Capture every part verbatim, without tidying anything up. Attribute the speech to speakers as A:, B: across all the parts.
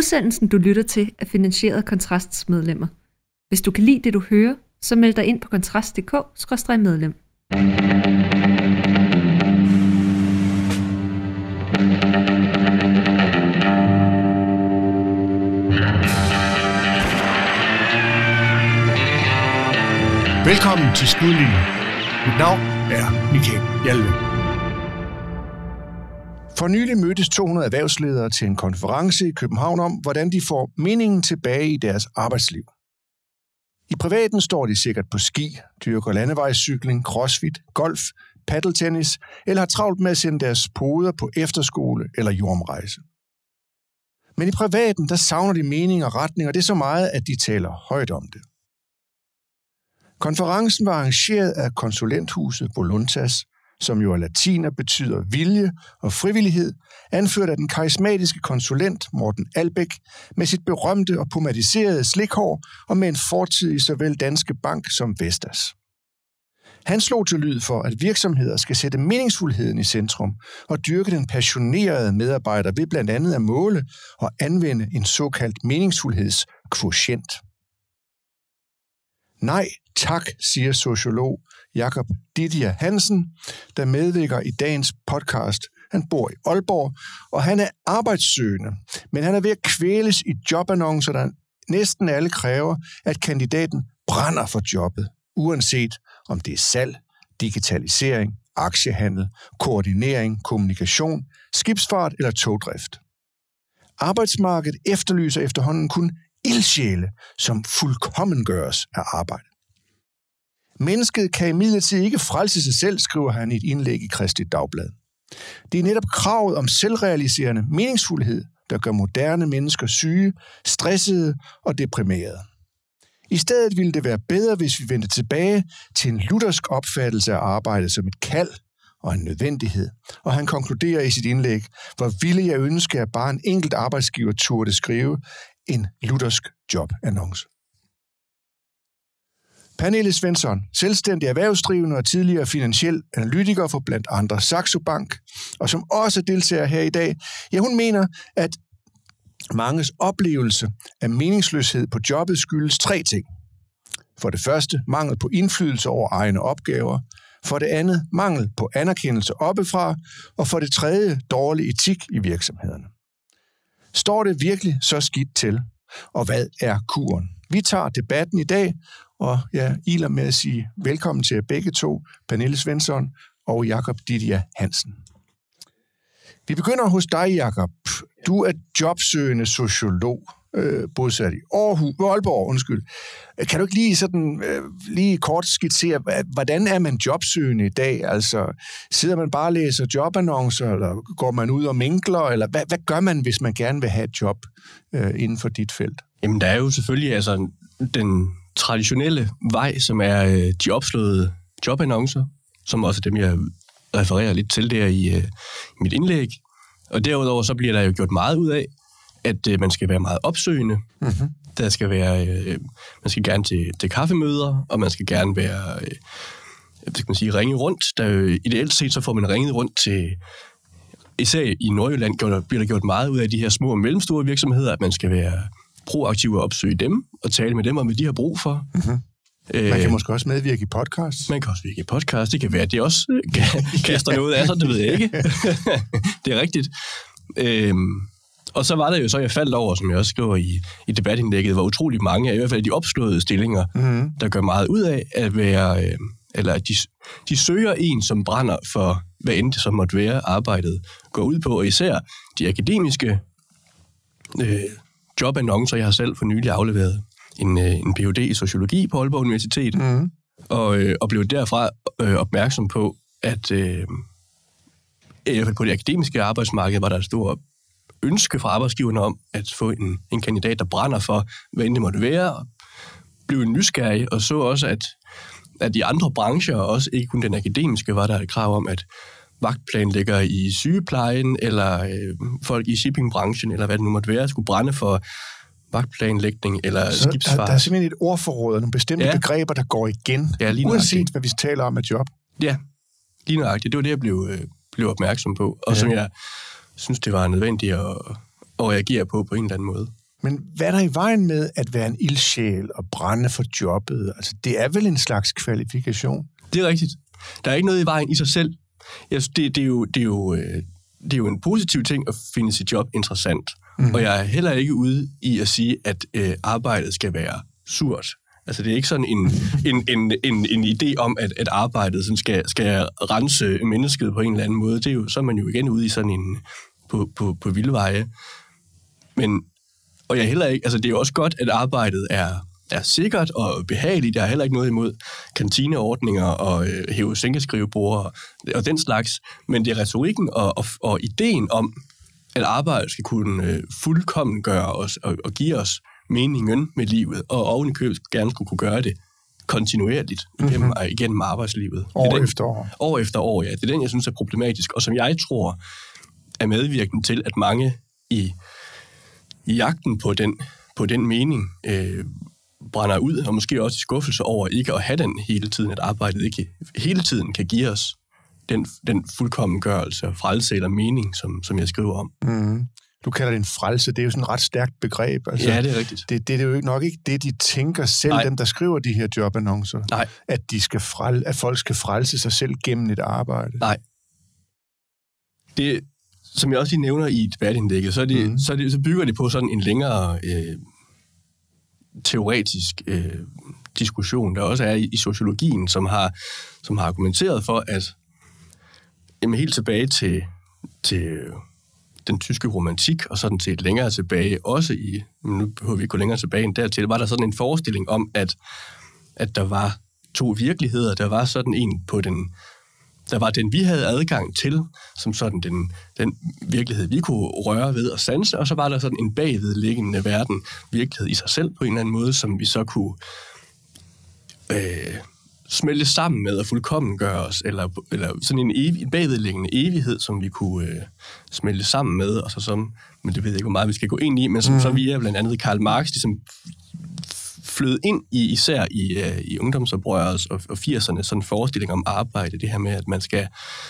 A: Udsendelsen, du lytter til, er finansieret af Kontrasts medlemmer. Hvis du kan lide det, du hører, så meld dig ind på kontrast punktum d k skråstreg medlem.
B: Velkommen til Skudlinjen. Mit navn er Michael Hjalve. For nylig mødtes to hundrede erhvervsledere til en konference i København om, hvordan de får meningen tilbage i deres arbejdsliv. I privaten står de sikkert på ski, dyrker landevejscykling, crossfit, golf, paddeltennis eller har travlt med at sende deres poder på efterskole eller jordomrejse. Men i privaten, der savner de mening og retning, og det er så meget, at de taler højt om det. Konferencen var arrangeret af konsulenthuset Voluntas, som jo af latin betyder vilje og frivillighed, anført af den karismatiske konsulent Morten Albæk med sit berømte og pomadiserede slikhår og med en fortid i såvel Danske Bank som Vestas. Han slog til lyd for, at virksomheder skal sætte meningsfuldheden i centrum og dyrke den passionerede medarbejder ved blandt andet at måle og anvende en såkaldt meningsfuldhedskvotient. Nej, tak, siger sociolog Jakob Didier Hansen, der medvirker i dagens podcast. Han bor i Aalborg, og han er arbejdssøgende, men han er ved at kvæles i jobannoncer, der næsten alle kræver, at kandidaten brænder for jobbet, uanset om det er salg, digitalisering, aktiehandel, koordinering, kommunikation, skibsfart eller togdrift. Arbejdsmarkedet efterlyser efterhånden kun ildsjæle, som fuldkommengøres af arbejde. Mennesket kan imidlertid ikke frelse sig selv, skriver han i et indlæg i Kristeligt Dagblad. Det er netop kravet om selvrealiserende meningsfuldhed, der gør moderne mennesker syge, stressede og deprimerede. I stedet ville det være bedre, hvis vi vendte tilbage til en luthersk opfattelse af arbejdet som et kald og en nødvendighed. Og han konkluderer i sit indlæg, hvor ville jeg ønske, at bare en enkelt arbejdsgiver turde skrive en luthersk jobannonce. Pernille Svensson, selvstændig erhvervsdrivende og tidligere finansiel analytiker for blandt andre Saxo Bank, og som også deltager her i dag, ja, hun mener, at manges oplevelse af meningsløshed på jobbet skyldes tre ting. For det første, mangel på indflydelse over egne opgaver. For det andet, mangel på anerkendelse oppefra. Og for det tredje, dårlig etik i virksomhederne. Står det virkelig så skidt til? Og hvad er kuren? Vi tager debatten i dag, og jeg iler med at sige velkommen til jer begge to, Pernille Svensson og Jakob Didier Hansen. Vi begynder hos dig, Jakob. Du er jobsøgende sociolog, øh, bosat i Aarhus, Aalborg, undskyld. Kan du ikke lige sådan øh, lige kort skitsere, hvordan er man jobsøgende i dag? Altså, sidder man bare og læser jobannoncer, eller går man ud og minkler, eller hvad, hvad gør man, hvis man gerne vil have et job øh, inden for dit felt?
C: Jamen, der er jo selvfølgelig altså den traditionelle vej, som er øh, de opslåede jobannoncer, som også dem, jeg refererer lidt til der i øh, mit indlæg. Og derudover så bliver der jo gjort meget ud af, at øh, man skal være meget opsøgende. Mm-hmm. Der skal være, øh, man skal gerne til, til kaffemøder, og man skal gerne være, øh, hvad skal man sige, ringe rundt. Der, øh, ideelt set så får man ringet rundt til, især i Nordjylland der bliver der gjort meget ud af de her små og mellemstore virksomheder, at man skal være proaktiv og opsøge dem, og tale med dem om, hvad de har brug for.
B: Mm-hmm. Man kan måske også medvirke i podcast.
C: Man kan også medvirke i podcast. Det kan være, at det også kaster noget af sig, det ved jeg ikke. Det er rigtigt. Øhm, og så var der jo så, jeg faldt over, som jeg også skriver i, i debatindlægget, var utrolig mange, i hvert fald de opslåede stillinger, mm-hmm. der gør meget ud af at være, øh, eller at de, de søger en, som brænder for, hvad end det så måtte være, arbejdet går ud på, og især de akademiske øh, jobannoncer. Jeg har selv for nylig afleveret en, en P H D i sociologi på Aalborg Universitet, mm. og, øh, og blev derfra øh, opmærksom på, at øh, i hvert fald på det akademiske arbejdsmarked var der et stort ønske fra arbejdsgiverne om at få en, en kandidat, der brænder for, hvad end det måtte være, og blev nysgerrig, og så også, at, at de andre brancher, også ikke kun den akademiske, var der et krav om, at vagtplanlæggere i sygeplejen, eller øh, folk i shippingbranchen, eller hvad det nu måtte være, skulle brænde for vagtplanlægning eller
B: så
C: skibsfart.
B: Der, der er simpelthen et ordforråd, nogle bestemte ja. begreber, der går igen,
C: ja,
B: uanset hvad vi taler om af job.
C: Ja, lige nøjagtigt. Det var det, jeg blev, øh, blev opmærksom på, og ja. som jeg synes, det var nødvendigt at, at reagere på på en eller anden måde.
B: Men hvad er der i vejen med at være en ildsjæl og brænde for jobbet? Altså, det er vel en slags kvalifikation?
C: Det er rigtigt. Der er ikke noget i vejen i sig selv. Jeg synes, det, det, er jo, det, er jo, det er jo en positiv ting at finde sit job interessant. Mm. Og jeg er heller ikke ude i at sige, at øh, arbejdet skal være surt. Altså, det er ikke sådan en, en, en, en, en idé om, at, at arbejdet sådan skal, skal rense mennesket på en eller anden måde. Det er jo, så er man jo igen ude i sådan en på, på, på vildveje. Men, og jeg heller ikke, altså det er jo også godt, at arbejdet er, er sikkert og behageligt. Jeg har heller ikke noget imod kantineordninger og øh, hæve-sænkeskriveborde og, og den slags. Men det er retorikken og, og, og ideen om, at arbejdet skal kunne øh, fuldkommen gøre os og, og give os meningen med livet, og oven i købet gerne skulle kunne gøre det kontinuerligt igennem, mm-hmm. igennem arbejdslivet.
B: År
C: den,
B: efter år.
C: År efter år, ja. Det er den, jeg synes er problematisk, og som jeg tror er medvirkende til, at mange i, i jagten på den, på den mening øh, brænder ud, og måske også i skuffelse over ikke at have den hele tiden, at arbejdet ikke hele tiden kan give os den, den fuldkommengørelse og frelse eller mening, som, som jeg skriver om.
B: Mm. Du kalder det en frelse, det er jo sådan et ret stærkt begreb. Altså,
C: ja, det er rigtigt.
B: Det, det er jo nok ikke det, de tænker selv, Nej. dem der skriver de her jobannoncer.
C: Nej. At,
B: de skal frel, at folk skal frelse sig selv gennem et arbejde.
C: Nej. Det, som jeg også lige nævner i debatindlægget, så, er det, mm. så, er det, så bygger det på sådan en længere øh, teoretisk øh, diskussion, der også er i, i sociologien, som har, som har argumenteret for, at jamen, helt tilbage til, til den tyske romantik, og sådan set længere tilbage, også i, nu behøver vi ikke gå længere tilbage end dertil, var der sådan en forestilling om, at, at der var to virkeligheder. Der var sådan en på den, der var den, vi havde adgang til, som sådan den, den virkelighed, vi kunne røre ved og sanse, og så var der sådan en bagvedliggende verden, virkelighed i sig selv på en eller anden måde, som vi så kunne øh, smelte sammen med og fuldkommen gøre os, eller, eller sådan en, evig, en bagvedliggende evighed, som vi kunne øh, smelte sammen med, og så som, men det ved jeg ikke, hvor meget vi skal gå ind i, men som mm. så vi er blandt andet Karl Marx, ligesom flød ind i, især i, øh, i ungdomsoprøret og, og firserne, sådan en forestilling om arbejde, det her med, at man skal,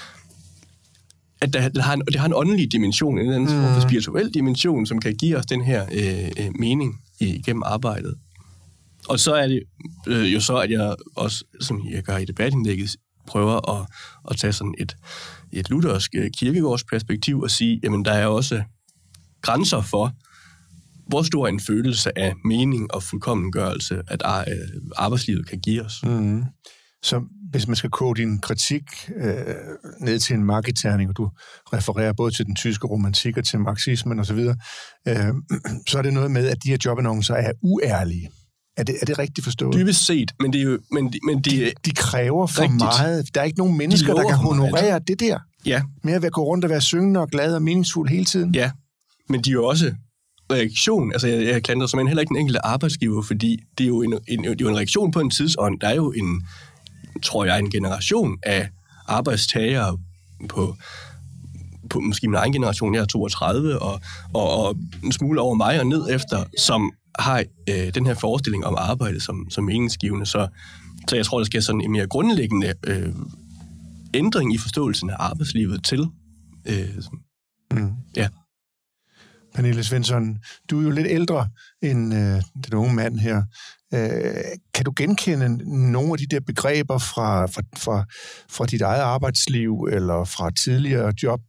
C: at der, der har en, det har en åndelig dimension, en eller anden mm. spirituel dimension, som kan give os den her øh, øh, mening igennem arbejdet. Og så er det øh, jo så, at jeg også, som jeg gør i debatindlægget, prøver at, at tage sådan et, et luthersk kirkegårdsperspektiv og sige, jamen der er også grænser for, hvor stor en følelse af mening og fuldkommengørelse, at arbejdslivet kan give os.
B: Mm. Så hvis man skal koge din kritik øh, ned til en marketerning, og du refererer både til den tyske romantik og til marxismen osv., øh, så er det noget med, at de her jobannoncer er uærlige. Er det, er det rigtigt forstået?
C: Dybest set, men det er jo... Men de, men de,
B: de, de kræver for rigtigt. meget. Der er ikke nogen mennesker, de der kan honorere det der.
C: Ja.
B: Med at være, gå rundt og være syngende og glad og meningsfuld hele tiden.
C: Ja, men de er jo også reaktion. Altså, jeg, jeg klandrer som en heller ikke den enkelte arbejdsgiver, fordi det er jo en, en, det er jo en reaktion på en tidsånd. Der er jo en, tror jeg, en generation af arbejdstagere på... på måske min egen generation, jeg er toogtredive, og, og, og en smule over mig og ned efter, som har øh, den her forestilling om arbejdet som, som meningsgivende. Så, så jeg tror, der skal sådan en mere grundlæggende øh, ændring i forståelsen af arbejdslivet til. Øh, mm. Ja.
B: Pernille Svensson, du er jo lidt ældre end øh, den unge mand her. Øh, kan du genkende nogle af de der begreber fra, fra, fra, fra dit eget arbejdsliv, eller fra tidligere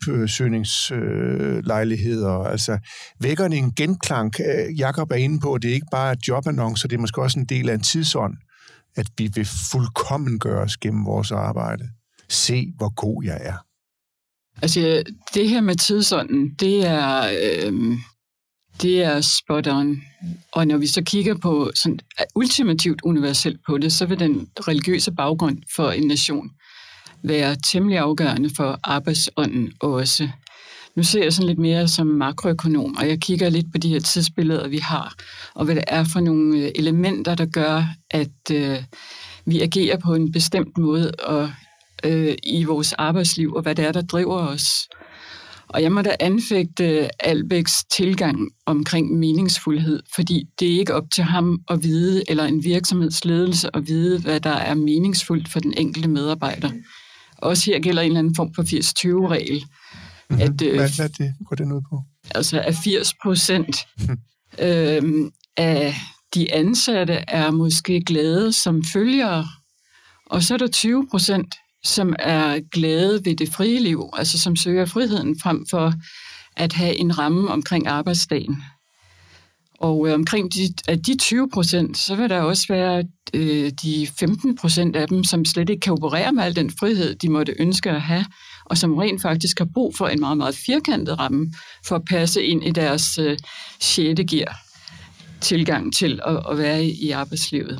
B: jobsøgningslejligheder? Øh, altså, vækker det en genklang? Jakob er inde på, at det ikke bare er jobannoncer, det er måske også en del af en tidsånd, at vi vil fuldkommen gøres gennem vores arbejde. Se, hvor god jeg er.
D: Altså, det her med tidsånden, det er, øh, det er spot on. Og når vi så kigger på sådan ultimativt universelt på det, så vil den religiøse baggrund for en nation være temmelig afgørende for arbejdsånden også. Nu ser jeg sådan lidt mere som makroøkonom, og jeg kigger lidt på de her tidsbilleder, vi har, og hvad det er for nogle elementer, der gør, at øh, vi agerer på en bestemt måde, og i vores arbejdsliv, og hvad det er, der driver os. Og jeg må da anfægte Albæks tilgang omkring meningsfuldhed, fordi det er ikke op til ham at vide, eller en virksomhedsledelse at vide, hvad der er meningsfuldt for den enkelte medarbejder. Også her gælder en eller anden form for firs tyve-regel.
B: Mm-hmm. At, øh, hvad, hvad det, går det ud på?
D: altså at firs procent øh, af de ansatte er måske glade som følgere, og så er der tyve procent, som er glade ved det frie liv, altså som søger friheden frem for at have en ramme omkring arbejdsdagen. Og øh, omkring de, af de tyve procent, så vil der også være øh, de femten procent af dem, som slet ikke kan operere med al den frihed, de måtte ønske at have, og som rent faktisk har brug for en meget, meget firkantet ramme for at passe ind i deres øh, sjette gear tilgang til at, at være i, i arbejdslivet.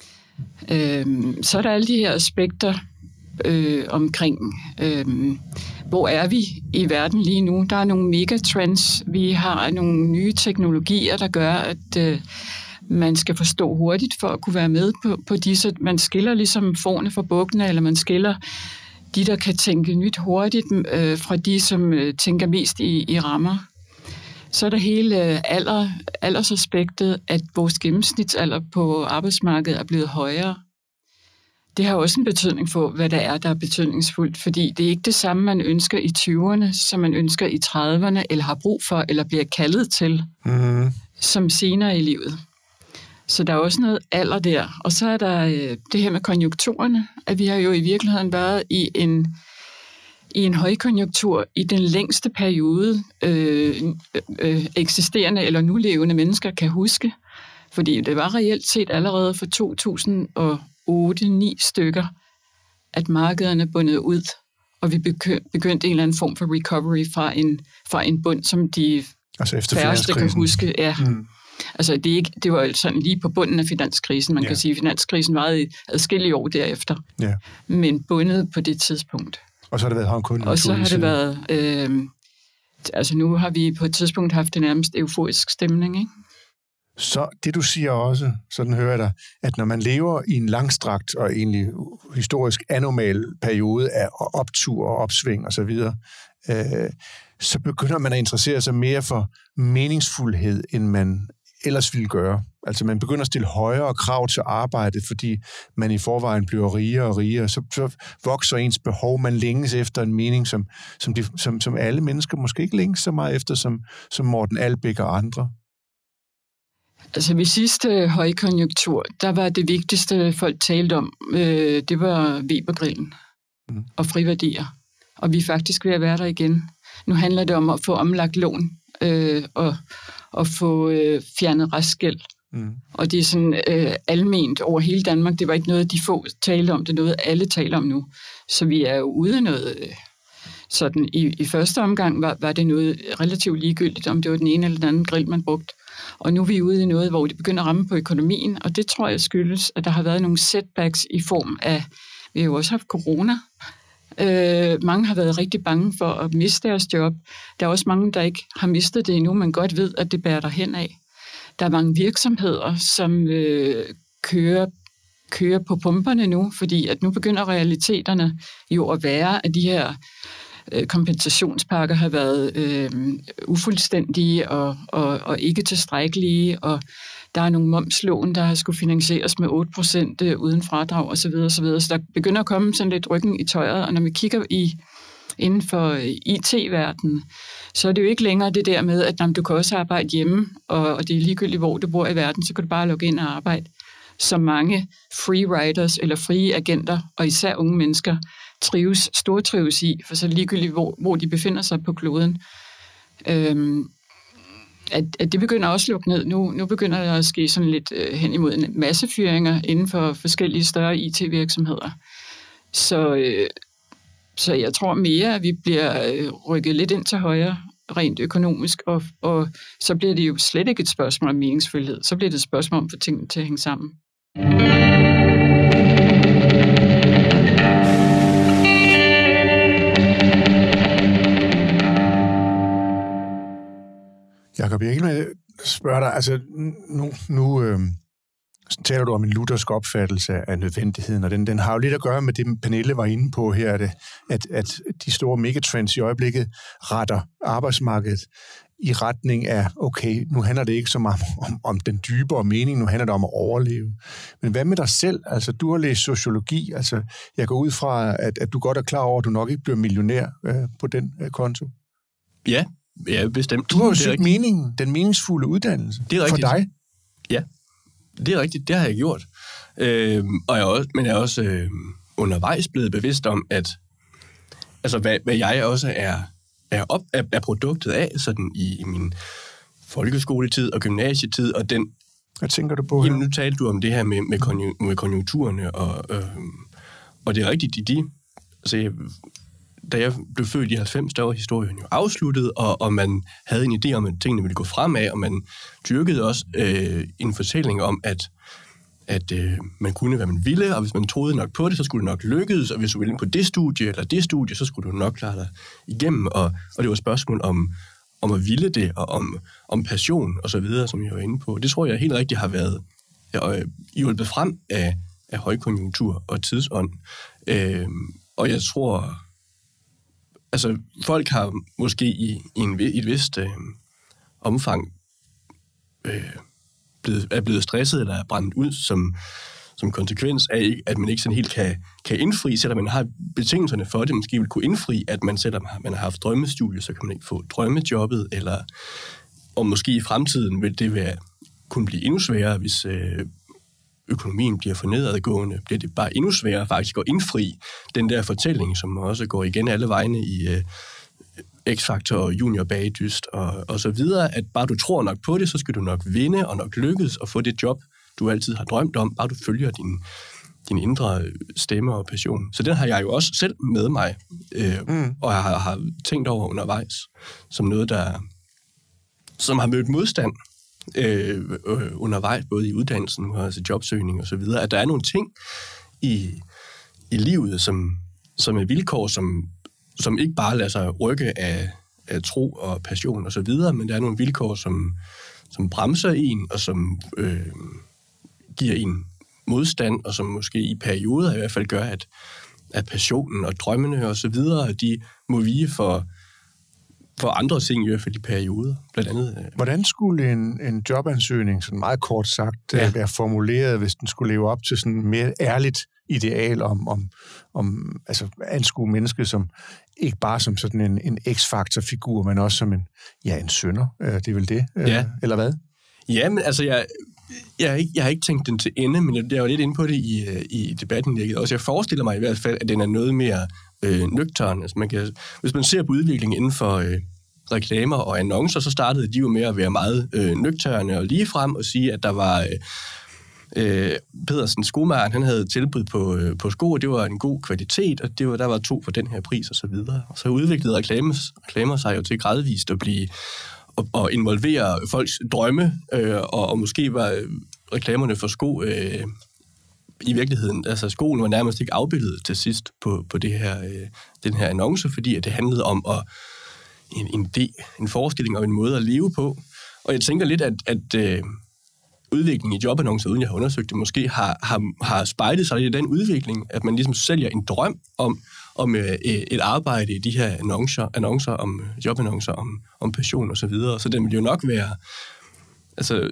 D: Øh, så er der alle de her aspekter øh, omkring, øh, hvor er vi i verden lige nu? Der er nogle megatrends. Vi har nogle nye teknologier, der gør, at øh, man skal forstå hurtigt for at kunne være med på, på disse. Man skiller ligesom fårene fra bukkene, eller man skiller de, der kan tænke nyt hurtigt, øh, fra de, som øh, tænker mest i, i rammer. Så er der hele alder, aldersaspektet, at vores gennemsnitsalder på arbejdsmarkedet er blevet højere. Det har også en betydning for, hvad der er, der er betydningsfuldt, fordi det er ikke det samme, man ønsker i tyverne, som man ønsker i trediverne, eller har brug for, eller bliver kaldet til, mm. som senere i livet. Så der er også noget alder der. Og så er der øh, det her med konjunkturerne, at vi har jo i virkeligheden været i en, i en højkonjunktur i den længste periode, øh, øh, eksisterende eller nulevende mennesker kan huske. Fordi det var reelt set allerede for to tusind og otte ni stykker, at markederne bundet ud, og vi begyndte en eller anden form for recovery fra en, fra en bund, som de
B: altså
D: færreste kan huske. Ja. Mm. Altså det, er ikke, det var sådan lige på bunden af finanskrisen. Man ja. kan sige, at finanskrisen varede i adskillige år derefter, ja. men bundet på det tidspunkt.
B: Og så har det været håndkundet.
D: Og så har det været... Øh, altså nu har vi på et tidspunkt haft en nærmest euforisk stemning, ikke?
B: Så det, du siger også, sådan hører jeg dig, at når man lever i en langstrakt og egentlig historisk anormal periode af optur og opsving osv., så, videre, øh, så begynder man at interessere sig mere for meningsfuldhed, end man ellers ville gøre. Altså man begynder at stille højere krav til arbejdet, fordi man i forvejen bliver rigere og rigere. Så, så vokser ens behov, man længes efter en mening, som, som, de, som, som alle mennesker måske ikke længes så meget efter, som, som Morten Albæk og andre.
D: Altså ved sidste højkonjunktur, der var det vigtigste, folk talte om, øh, det var Weber-grillen mm. og friværdier. Og vi er faktisk ved at være der igen. Nu handler det om at få omlagt lån øh, og, og få øh, fjernet restgæld. Mm. Og det er sådan øh, alment over hele Danmark. Det var ikke noget, de få talte om. Det er noget, alle taler om nu. Så vi er jo ude af noget... Øh, sådan i, i første omgang var, var det noget relativt ligegyldigt, om det var den ene eller den anden grill, man brugte. Og nu er vi ude i noget, hvor det begynder at ramme på økonomien, og det tror jeg skyldes, at der har været nogle setbacks i form af, vi har jo også haft corona. Øh, mange har været rigtig bange for at miste deres job. Der er også mange, der ikke har mistet det endnu, men godt ved, at det bærer derhen af. Der er mange virksomheder, som øh, kører, kører på pumperne nu, fordi at nu begynder realiteterne jo at være, at de her kompensationspakker har været øh, ufuldstændige og, og, og ikke tilstrækkelige, og der er nogle momslån, der har skulle finansieres med otte procent uden fradrag osv. osv. Så der begynder at komme sådan lidt ryggen i tøjet, og når vi kigger i inden for I T-verdenen, så er det jo ikke længere det der med, at jamen, du kan også arbejde hjemme, og, og det er ligegyldigt, hvor du bor i verden, så kan du bare logge ind og arbejde. Så mange free riders eller frie agenter, og især unge mennesker, trives, stortrives i, for så ligegyldigt, hvor, hvor de befinder sig på kloden. Øhm, at, at det begynder også at lukke ned. Nu, nu begynder der at ske sådan lidt øh, hen imod en masse fyringer inden for forskellige større I T-virksomheder. Så, øh, så jeg tror mere, at vi bliver øh, rykket lidt ind til højre, rent økonomisk, og, og så bliver det jo slet ikke et spørgsmål om meningsfuldhed. Så bliver det et spørgsmål om at få tingene til at hænge sammen.
B: Jakob, jeg vil spørge dig, altså nu, nu øh, taler du om en luthersk opfattelse af nødvendigheden, og den, den har jo lidt at gøre med det, Pernille var inde på her, at, at, at de store megatrends i øjeblikket retter arbejdsmarkedet i retning af, okay, nu handler det ikke så meget om, om den dybere mening, nu handler det om at overleve. Men hvad med dig selv? Altså, du har læst sociologi, altså jeg går ud fra, at, at du godt er klar over, at du nok ikke bliver millionær øh, på den øh, konto.
C: Ja, ja, bestemt.
B: Du har jo søgt meningen, den meningsfulde uddannelse.
C: Det er rigtigt.
B: For dig.
C: Ja, det er rigtigt. Det har jeg gjort. Øh, og jeg er også, men jeg er også øh, undervejs blevet bevidst om, at altså, hvad, hvad jeg også er, er, op, er, er produktet af sådan i, i min folkeskoletid og gymnasietid, og den...
B: Hvad tænker du på her?
C: Jamen, nu talte du om det her med, med, konju, med konjunkturerne, og, øh, og det er rigtigt, de... de altså, jeg, da jeg blev født i halvfems, der var historien jo afsluttet, og, og man havde en idé om, at tingene ville gå fremad, og man dyrkede også øh, en fortælling om, at, at øh, man kunne, hvad man ville, og hvis man troede nok på det, så skulle det nok lykkes, og hvis du ville ind på det studie eller det studie, så skulle du nok klare dig igennem, og, og det var et spørgsmål om, om at ville det, og om, om passion, og så videre, som jeg var inde på. Det tror jeg helt rigtigt har været øh, hjulpet frem af, af højkonjunktur og tidsånd. Øh, og jeg tror... Altså, folk har måske i, i, en, i et vist øh, omfang øh, blevet, er blevet stresset eller er brændt ud som, som konsekvens af, at man ikke sådan helt kan, kan indfri, selvom man har betingelserne for det, måske vil kunne indfri, at man selvom man har haft drømmestudie, så kan man ikke få drømmejobbet, eller og måske i fremtiden vil det være, kunne blive endnu sværere, hvis øh, økonomien bliver for nedadgående, bliver det bare endnu sværere faktisk at indfri den der fortælling, som også går igen alle vegne i øh, X-Factor og Junior Bagdyst og, og så videre, at bare du tror nok på det, så skal du nok vinde og nok lykkes og få det job, du altid har drømt om, bare du følger din, din indre stemme og passion. Så den har jeg jo også selv med mig, øh, mm. og jeg har, har tænkt over undervejs, som noget, der som har mødt modstand Øh, øh, undervejs, både i uddannelsen og altså jobsøgning og så videre, at der er nogle ting i, i livet, som, som er vilkår, som, som ikke bare lader sig rykke af, af tro og passion og så videre, men der er nogle vilkår, som, som bremser en, og som øh, giver en modstand, og som måske i perioder i hvert fald gør, at, at passionen og drømmene og så videre, de må vige for for andre ting i hvert fald i perioder, blandt andet.
B: Hvordan skulle en, en jobansøgning, sådan meget kort sagt, ja. være formuleret, hvis den skulle leve op til sådan et mere ærligt ideal om, om, om altså anskue mennesket som, ikke bare som sådan en, en X-faktor-figur, men også som en, ja, en synder, det er vel det,
C: ja.
B: Eller hvad?
C: Ja, men altså, jeg, jeg, har ikke, jeg har ikke tænkt den til ende, men jeg, jeg er jo lidt inde på det i, i debatten. Også jeg forestiller mig i hvert fald, at den er noget mere øh, nøgtern. Altså, man kan, hvis man ser på udviklingen inden for øh, reklamer og annoncer, så startede de jo med at være meget øh, nøgterne og ligefrem og sige, at der var... Øh, Øh, Pedersen, skomageren, han havde tilbud på, øh, på sko, og det var en god kvalitet, og det var, der var to for den her pris, og så videre. Og så udviklede reklamer, reklamer sig jo til gradvist at blive og, og involvere folks drømme, øh, og, og måske var øh, reklamerne for sko øh, i virkeligheden, altså skoen var nærmest ikke afbildet til sidst på, på det her, øh, den her annonce, fordi at det handlede om at, en, en, idé, en forestilling om en måde at leve på. Og jeg tænker lidt, at, at øh, udviklingen i jobannoncer, uden jeg har undersøgt det, måske har, har, har spejlet sig lidt i den udvikling, at man ligesom sælger en drøm om, om øh, et arbejde i de her annoncer, annoncer om jobannoncer, om, om passion og så videre. Så den vil jo nok være altså,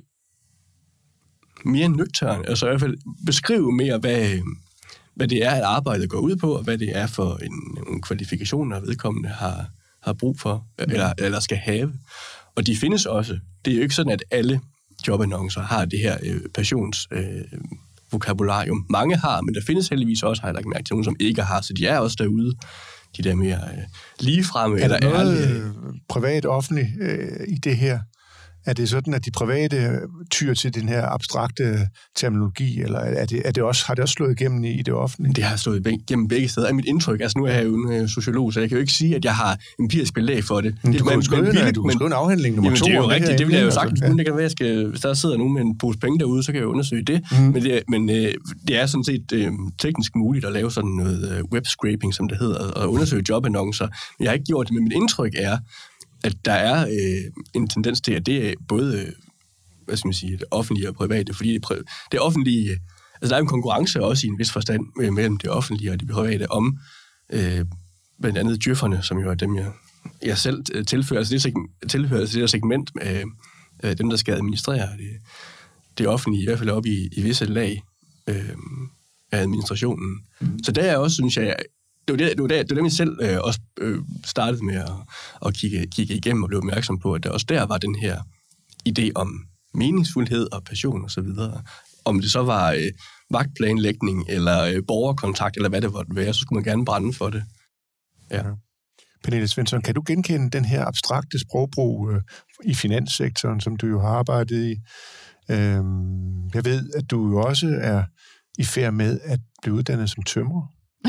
C: mere nøgtern, altså i hvert fald beskrive mere, hvad, hvad det er, at arbejdet går ud på, og hvad det er for en, en kvalifikation, der vedkommende har, har brug for, eller, eller skal have. Og de findes også. Det er jo ikke sådan, at alle jobannoncer har det her øh, passionsvokabularium. Øh, Mange har, men der findes heldigvis også, har jeg lagt mærke til, nogen, som ikke har, så de er også derude, de der mere øh, ligefremme eller ærlige. Er der noget
B: privat-offentligt øh, i det her? Er det sådan, at de private tyr til den her abstrakte terminologi, eller er det, er det også, har det også slået igennem i, i det offentlige?
C: Det har slået igennem begge steder. Er mit indtryk, altså nu er jeg jo en sociolog, så jeg kan jo ikke sige, at jeg har empirisk belæg for det.
B: Men
C: det
B: du kan jo skrive, du kan skrive en afhandling nummer
C: jamen,
B: to.
C: Det er jo rigtigt, det vil jeg jo
B: altså.
C: sagtens. Ja. Det kan være, jeg skal, hvis der sidder nogen med en pose penge derude, så kan jeg jo undersøge det. Mm. Men, det, men øh, det er sådan set øh, teknisk muligt at lave sådan noget øh, web-scraping, som det hedder, og undersøge jobannoncer. Men jeg har ikke gjort det, men mit indtryk er, at der er øh, en tendens til, at det er både, øh, hvad skal man sige, det offentlige og private, fordi det, præ- det offentlige, altså der er en konkurrence også i en vis forstand øh, mellem det offentlige og det private om, øh, blandt andet djøfferne, som jo er dem, jeg, jeg selv tilfører, altså det, seg- tilfører altså det der segment med øh, dem, der skal administrere det, det offentlige, i hvert fald op i, i visse lag øh, af administrationen. Mm. Så der er også, synes jeg, det var det, det, var det, det var dem, jeg selv øh, også øh, startede med at, at kigge, kigge igennem og blev opmærksom på, at der også der var den her idé om meningsfuldhed og passion og så videre. Om det så var øh, vagtplanlægning eller øh, borgerkontakt, eller hvad det måtte være, så skulle man gerne brænde for det. Ja.
B: Pernille Svensson, kan du genkende den her abstrakte sprogbrug øh, i finanssektoren, som du jo har arbejdet i? Øh, jeg ved, at du jo også er i færd med at blive uddannet som tømrer.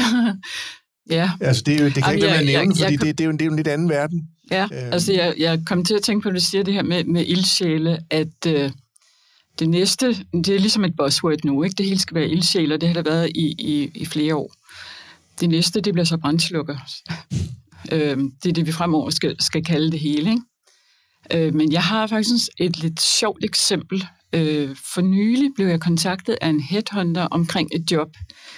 D: Ja.
B: Altså, det, er jo, det kan Jamen, ikke være nævne, jeg, fordi jeg, det, det, er jo en, det er jo en lidt anden verden.
D: Ja, øh. altså jeg, jeg kom til at tænke på, at du siger det her med, med ildsjæle, at øh, det næste, det er ligesom et buzzword nu, ikke? Det hele skal være ildsjæle, og det har der været i, i, i flere år. Det næste, det bliver så brandslukker. øh, det er det, vi fremover skal, skal kalde det hele, ikke? Øh, men jeg har faktisk et lidt sjovt eksempel. Øh, for nylig blev jeg kontaktet af en headhunter omkring et job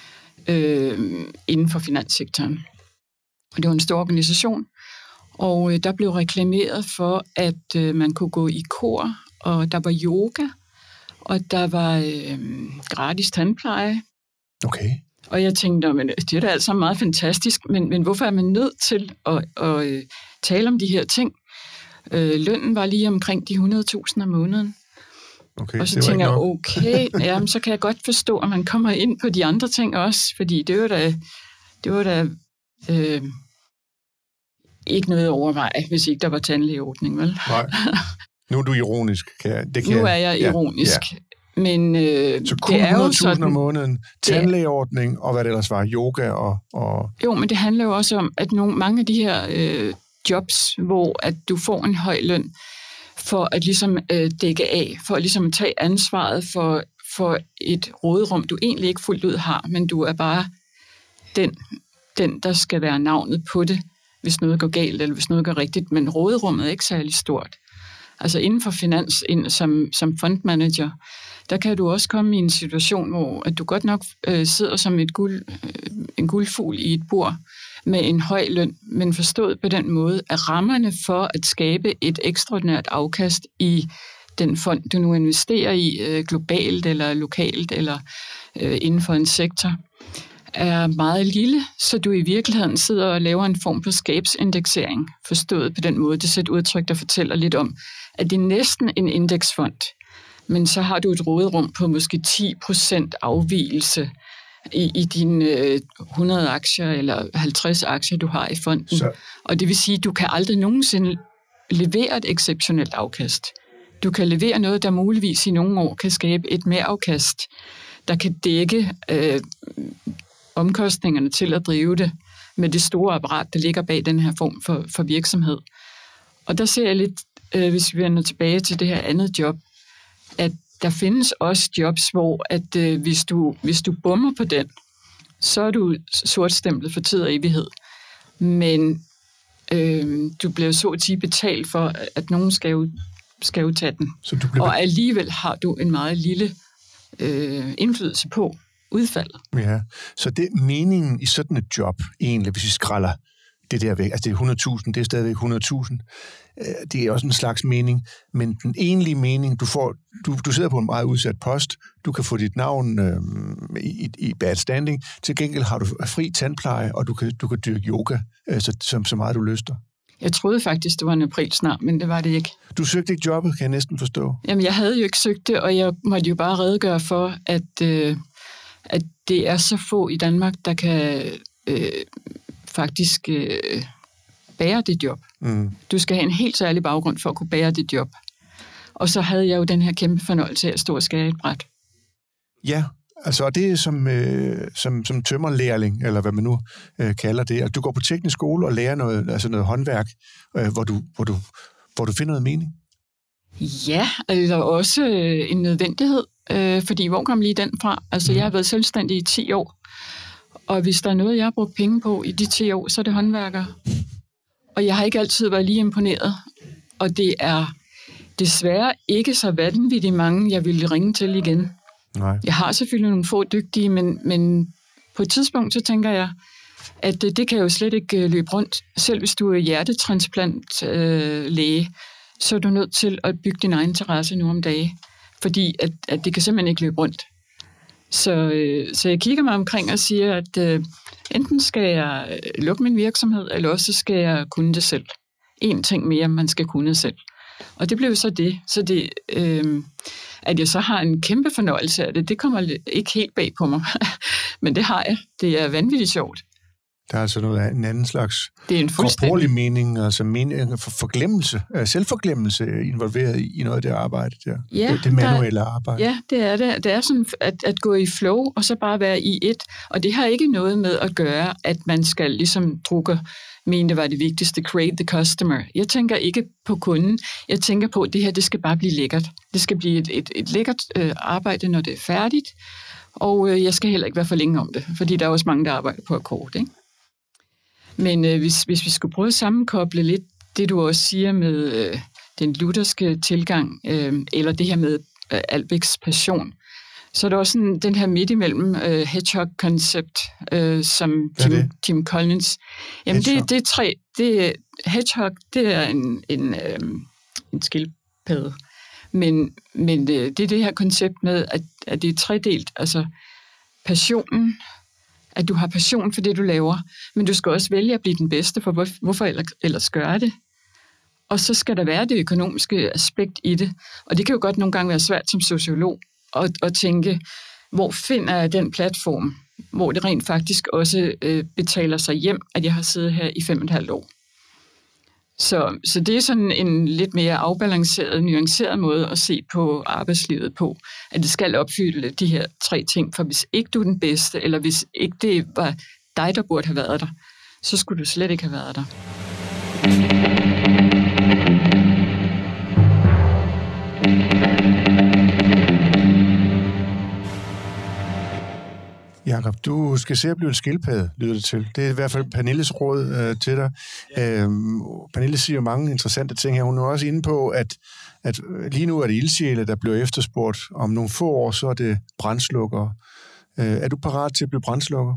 D: øh, inden for finanssektoren. Og det var en stor organisation, og øh, der blev reklameret for, at øh, man kunne gå i kor, og der var yoga, og der var øh, gratis tandpleje.
B: Okay.
D: Og jeg tænkte, men det er da altså meget fantastisk, men, men hvorfor er man nødt til at, at, at øh, tale om de her ting? Øh, lønnen var lige omkring de hundrede tusind om måneden.
B: Okay,
D: og så tænker jeg, okay, jamen, så kan jeg godt forstå, at man kommer ind på de andre ting også, fordi det var da, det var da øh, ikke noget at overveje, hvis ikke der var tandlægeordning, vel?
B: Nej. Nu er du ironisk. Kan jeg, det kan
D: nu er jeg ironisk. Ja, ja. Men øh,
B: så kun hundrede tusind om måneden, tandlægeordning og hvad det ellers var, yoga og... og...
D: Jo, men det handler jo også om, at nogle, mange af de her øh, jobs, hvor at du får en høj løn, for at ligesom øh, dække af, for at ligesom tage ansvaret for, for et råderum, du egentlig ikke fuldt ud har, men du er bare den, den, der skal være navnet på det, hvis noget går galt, eller hvis noget går rigtigt, men råderummet er ikke særlig stort. Altså inden for finans, ind, som, som fondmanager, der kan du også komme i en situation, hvor at du godt nok øh, sidder som et guld, øh, en guldfugl i et bord med en høj løn, men forstået på den måde, at rammerne for at skabe et ekstraordinært afkast i den fond, du nu investerer i, øh, globalt eller lokalt eller øh, inden for en sektor, er meget lille, så du i virkeligheden sidder og laver en form for skabsindeksering, forstået på den måde. Det er et udtryk, der fortæller lidt om, at det er næsten en indeksfond, men så har du et råderum på måske ti procent afvigelse i, i dine øh, hundrede aktier eller halvtreds aktier, du har i fonden. Så. Og det vil sige, at du kan aldrig nogensinde levere et exceptionelt afkast. Du kan levere noget, der muligvis i nogle år kan skabe et merafkast, der kan dække øh, omkostningerne til at drive det med det store apparat, der ligger bag den her form for, for virksomhed. Og der ser jeg lidt, øh, hvis vi vender tilbage til det her andet job, at der findes også jobs, hvor at, øh, hvis, du, hvis du bommer på den, så er du sortstemplet for tid og evighed. Men øh, du bliver så at sige betalt for, at nogen skal jo, skal jo tage den. Så du bliver... Og alligevel har du en meget lille øh, indflydelse på udfaldet.
B: Ja, så det er meningen i sådan et job, egentlig, hvis vi skræller det der væk, altså det er hundrede tusind, det er stadigvæk hundrede tusind, det er også en slags mening, men den egentlige mening, du får, du, du sidder på en meget udsat post, du kan få dit navn øh, i, i bad standing, til gengæld har du fri tandpleje, og du kan, du kan dyrke yoga, øh, så, så, så meget du lyster.
D: Jeg troede faktisk, det var en aprilsnar, men det var det ikke.
B: Du søgte ikke jobbet, kan jeg næsten forstå.
D: Jamen, jeg havde jo ikke søgt det, og jeg måtte jo bare redegøre for, at, øh, at det er så få i Danmark, der kan øh, faktisk øh, bære det job. Mm. Du skal have en helt særlig baggrund for at kunne bære det job. Og så havde jeg jo den her kæmpe fornøjelse af at stå og skære et bræt.
B: Ja, altså det er som, øh, som, som tømmerlærling, eller hvad man nu øh, kalder det. Altså, du går på teknisk skole og lærer noget, altså noget håndværk, øh, hvor, du, hvor, du, hvor du finder noget mening.
D: Ja, altså også øh, en nødvendighed, øh, fordi hvor kom lige den fra? Altså mm. jeg har været selvstændig i ti år, og hvis der er noget, jeg har brugt penge på i de ti år, så er det håndværkere. Og jeg har ikke altid været lige imponeret, og det er desværre ikke så vanvittigt mange, jeg ville ringe til igen. Nej. Jeg har selvfølgelig nogle få dygtige, men, men på et tidspunkt, så tænker jeg, at det, det kan jo slet ikke løbe rundt. Selv hvis du er hjertetransplantlæge, øh, så er du nødt til at bygge din egen terrasse nu om dagen, fordi at, at det kan simpelthen ikke løbe rundt. Så, øh, så jeg kigger mig omkring og siger, at øh, enten skal jeg lukke min virksomhed, eller også skal jeg kunne det selv. En ting mere, man skal kunne selv. Og det blev så det. Så det, øh, at jeg så har en kæmpe fornøjelse af det, det kommer ikke helt bag på mig. Men det har jeg. Det er vanvittigt sjovt.
B: Der er altså noget, en anden slags
D: det er en
B: korporlig mening, altså mening for forglemmelse, selvforglemmelse involveret i noget af det arbejde der.
D: Ja,
B: det, det manuelle der, arbejde.
D: Ja, det er det. Det er sådan at, at gå i flow, og så bare være i et. Og det har ikke noget med at gøre, at man skal ligesom drukke, mene det var det vigtigste, create the customer. Jeg tænker ikke på kunden. Jeg tænker på, at det her, det skal bare blive lækkert. Det skal blive et, et, et lækkert øh, arbejde, når det er færdigt. Og øh, jeg skal heller ikke være for længe om det, fordi der er også mange, der arbejder på akkord, ikke? Men øh, hvis, hvis vi skulle prøve at sammenkoble lidt det, du også siger med øh, den lutherske tilgang, øh, eller det her med øh, Albecks passion, så er der også sådan, den her midt imellem øh, hedgehog-koncept, øh, som Jim, Jim Collins. Jamen det, det er tre. Det, hedgehog, det er en, en, øh, en skildpadde. Men, men øh, det er det her koncept med, at, at det er tredelt. Altså passionen, at du har passion for det, du laver, men du skal også vælge at blive den bedste, for hvor, hvorfor ellers, ellers gøre det? Og så skal der være det økonomiske aspekt i det. Og det kan jo godt nogle gange være svært som sociolog at, at tænke, hvor finder jeg den platform, hvor det rent faktisk også øh, betaler sig hjem, at jeg har siddet her i fem og et halvt år. Så, så det er sådan en lidt mere afbalanceret, nuanceret måde at se på arbejdslivet på, at det skal opfylde de her tre ting, for hvis ikke du er den bedste, eller hvis ikke det var dig, der burde have været der, så skulle du slet ikke have været der.
B: Jakob, du skal se at blive en skildpadde, lyder det til. Det er i hvert fald Pernilles råd øh, til dig. Øhm, Pernille siger mange interessante ting her. Hun er også inde på, at, at lige nu er det ildsjæle, der bliver efterspurgt. Om nogle få år, så er det brandslukker. Øh, er du parat til at blive brandslukker?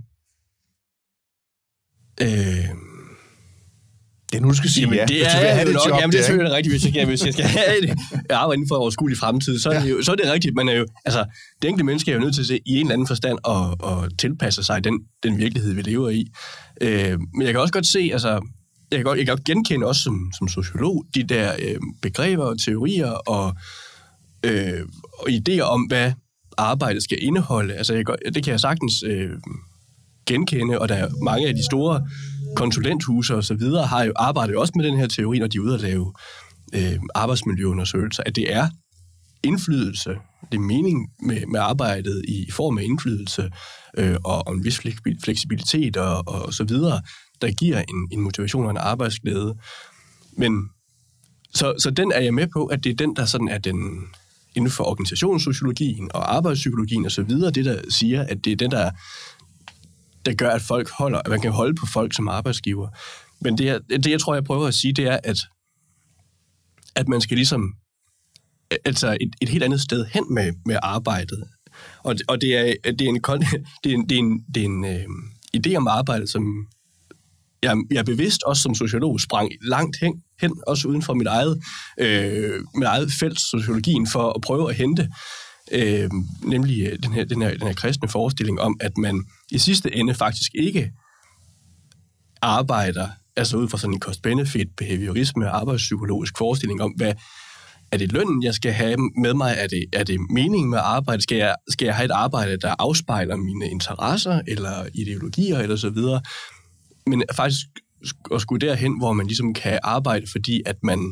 C: Øh...
B: Det er nu, du skal sige
C: jamen,
B: ja.
C: Det er, er det nok. Job, jamen, det er selvfølgelig rigtigt, hvis jeg, skal, hvis jeg skal have et arbejde inden for overskuelig fremtid, så er, det jo, så er det rigtigt. Man er jo, altså, det enkelte menneske er jo nødt til at se, i en eller anden forstand at, at tilpasse sig den, den virkelighed, vi lever i. Øh, men jeg kan også godt se, altså, jeg kan godt, jeg kan godt genkende også som, som sociolog, de der øh, begreber og teorier og, øh, og idéer om, hvad arbejdet skal indeholde. Altså, jeg, det kan jeg sagtens øh, genkende, og der er mange af de store konsulenthuse og så videre har jo arbejdet jo også med den her teori, når de er ude at lave øh, arbejdsmiljøundersøgelser, at det er indflydelse, det er mening med, med arbejdet i form af indflydelse øh, og, og en vis fleksibilitet og, og så videre, der giver en, en motivation og en arbejdsglæde. Men så, så den er jeg med på, at det er den, der sådan er den inden for organisationssociologien og arbejdspsykologien og så videre, det der siger, at det er den, der der gør, at folk holder, at man kan holde på folk som arbejdsgiver. Men det, det jeg tror, jeg prøver at sige, det er, at, at man skal ligesom, altså et, et helt andet sted hen med, med arbejdet. Og, og det, er, det er en, det er en, det er en, det er en øh, idé om arbejdet, som jeg, jeg er bevidst også som sociolog sprang langt hen, hen også uden for mit eget, øh, mit eget felt, sociologien, for at prøve at hente Øh, nemlig den her, den, her, den her kristne forestilling om, at man i sidste ende faktisk ikke arbejder, altså ud fra sådan en cost-benefit, behaviorisme, arbejdspsykologisk forestilling om, hvad er det lønnen, jeg skal have med mig? Er det, er det meningen med arbejde? Skal jeg, skal jeg have et arbejde, der afspejler mine interesser eller ideologier eller så videre? Men faktisk at skulle derhen, hvor man ligesom kan arbejde, fordi at man